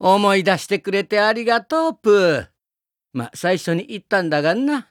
思い出してくれてありがとう、プー。最初に言ったんだがんな。